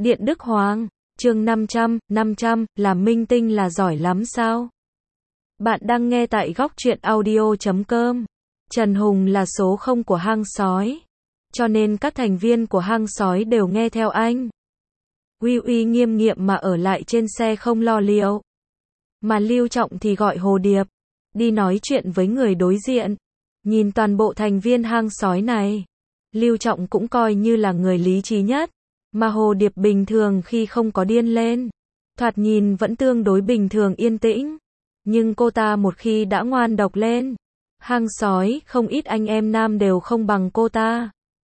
Điện Đức Hoàng, chương 500, làm minh tinh là giỏi lắm sao? Bạn đang nghe tại góc truyện audio.com. Trần Hùng là số 0 của hang sói, cho nên các thành viên của hang sói đều nghe theo anh. Uy uy nghiêm nghiệm mà ở lại trên xe không lo liệu. Mà Lưu Trọng thì gọi Hồ Điệp, đi nói chuyện với người đối diện. Nhìn toàn bộ thành viên hang sói này, Lưu Trọng cũng coi như là người lý trí nhất. Mà Hồ Điệp bình thường khi không có điên lên, thoạt nhìn vẫn tương đối bình thường yên tĩnh. Nhưng cô ta một khi đã ngoan độc lên, hang sói không ít anh em nam đều không bằng cô ta.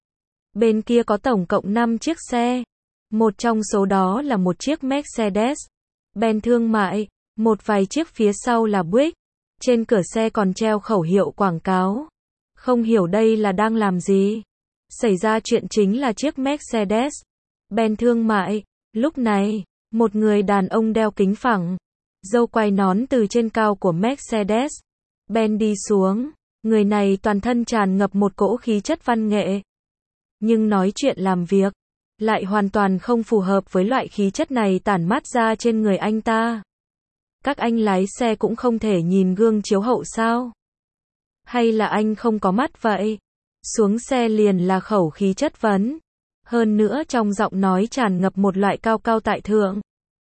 Bên kia có tổng cộng 5 chiếc xe. Một trong số đó là một chiếc Mercedes Benz thương mại, một vài chiếc phía sau là Buick. Trên cửa xe còn treo khẩu hiệu quảng cáo. Không hiểu đây là đang làm gì. Xảy ra chuyện chính là chiếc Mercedes Benz thương mại. Lúc này, một người đàn ông đeo kính phẳng, râu quai nón từ trên cao của Mercedes Benz đi xuống. Người này toàn thân tràn ngập một cỗ khí chất văn nghệ. Nhưng nói chuyện làm việc lại hoàn toàn không phù hợp với loại khí chất này tản mát ra trên người anh ta. Các anh lái xe cũng không thể nhìn gương chiếu hậu sao? Hay là anh không có mắt vậy? Xuống xe liền là khẩu khí chất vấn. Hơn nữa trong giọng nói tràn ngập một loại cao cao tại thượng.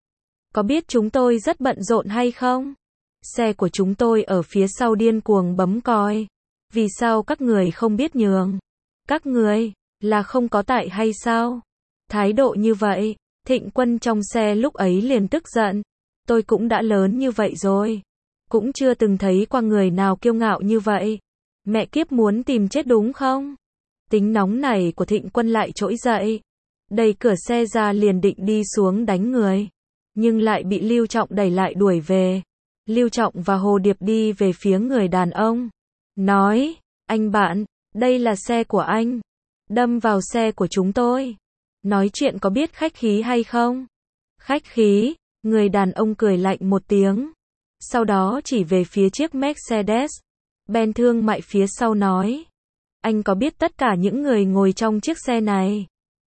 Có biết chúng tôi rất bận rộn hay không? Xe của chúng tôi ở phía sau điên cuồng bấm còi. Vì sao các người không biết nhường? Các người là không có tại hay sao? Thái độ như vậy, Thịnh Quân trong xe lúc ấy liền tức giận. Tôi cũng đã lớn như vậy rồi, cũng chưa từng thấy qua người nào kiêu ngạo như vậy. Mẹ kiếp muốn tìm chết đúng không? Tính nóng này của Thịnh Quân lại trỗi dậy, đẩy cửa xe ra liền định đi xuống đánh người, nhưng lại bị Lưu Trọng đẩy lại đuổi về. Lưu Trọng và Hồ Điệp đi về phía người đàn ông, nói, anh bạn, đây là xe của anh, đâm vào xe của chúng tôi. Nói chuyện có biết khách khí hay không? Khách khí, người đàn ông cười lạnh một tiếng, sau đó chỉ về phía chiếc Mercedes Benz thương mại phía sau nói, anh có biết tất cả những người ngồi trong chiếc xe này?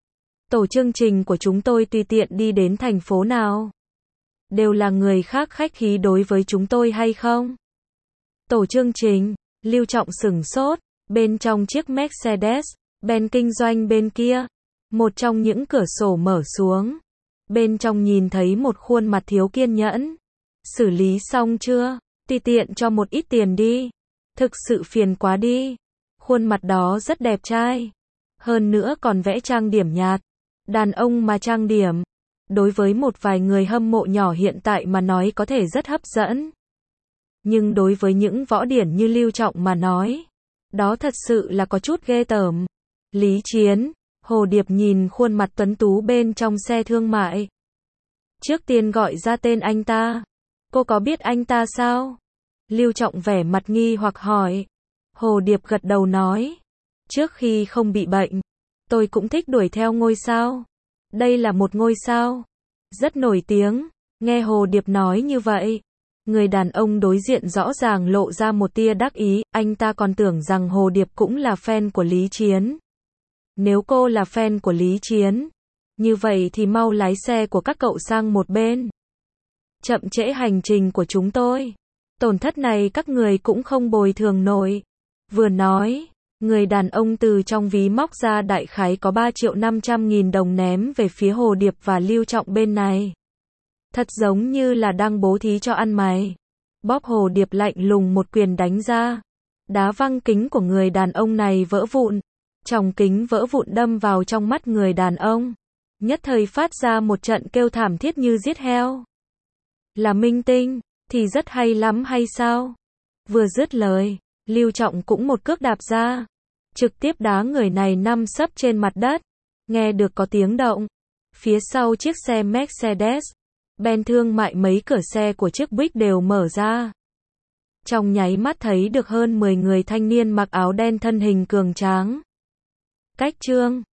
Tổ chương trình của chúng tôi tùy tiện đi đến thành phố nào, đều là người khác khách khí đối với chúng tôi hay không? Tổ chương trình, Lưu Trọng sửng sốt, bên trong chiếc Mercedes Benz kinh doanh bên kia, một trong những cửa sổ mở xuống. Bên trong nhìn thấy một khuôn mặt thiếu kiên nhẫn. Xử lý xong chưa? Tùy tiện cho một ít tiền đi. Thực sự phiền quá đi. Khuôn mặt đó rất đẹp trai. Hơn nữa còn vẽ trang điểm nhạt. Đàn ông mà trang điểm, đối với một vài người hâm mộ nhỏ hiện tại mà nói có thể rất hấp dẫn. Nhưng đối với những võ điển như Lưu Trọng mà nói, đó thật sự là có chút ghê tởm. Lý Chiến, Hồ Điệp nhìn khuôn mặt tuấn tú bên trong xe thương mại. Trước tiên gọi ra tên anh ta. Cô có biết anh ta sao? Lưu Trọng vẻ mặt nghi hoặc hỏi. Hồ Điệp gật đầu nói. Trước khi không bị bệnh, tôi cũng thích đuổi theo ngôi sao. Đây là một ngôi sao rất nổi tiếng. Nghe Hồ Điệp nói như vậy, người đàn ông đối diện rõ ràng lộ ra một tia đắc ý. Anh ta còn tưởng rằng Hồ Điệp cũng là fan của Lý Chiến. Nếu cô là fan của Lý Chiến, như vậy thì mau lái xe của các cậu sang một bên. Chậm trễ hành trình của chúng tôi. Tổn thất này các người cũng không bồi thường nổi. Vừa nói, người đàn ông từ trong ví móc ra đại khái có 3.500.000 đồng ném về phía Hồ Điệp và Lưu Trọng bên này. Thật giống như là đang bố thí cho ăn mày. Bóp Hồ Điệp lạnh lùng một quyền đánh ra. Đá văng kính của người đàn ông này vỡ vụn. Tròng kính vỡ vụn đâm vào trong mắt người đàn ông. Nhất thời phát ra một trận kêu thảm thiết như giết heo. Là minh tinh, thì rất hay lắm hay sao? Vừa dứt lời, Lưu Trọng cũng một cước đạp ra. Trực tiếp đá người này nằm sấp trên mặt đất. Nghe được có tiếng động. Phía sau chiếc xe Mercedes Benz thương mại mấy cửa xe của chiếc Buick đều mở ra. Trong nháy mắt thấy được hơn 10 người thanh niên mặc áo đen thân hình cường tráng. Cách chương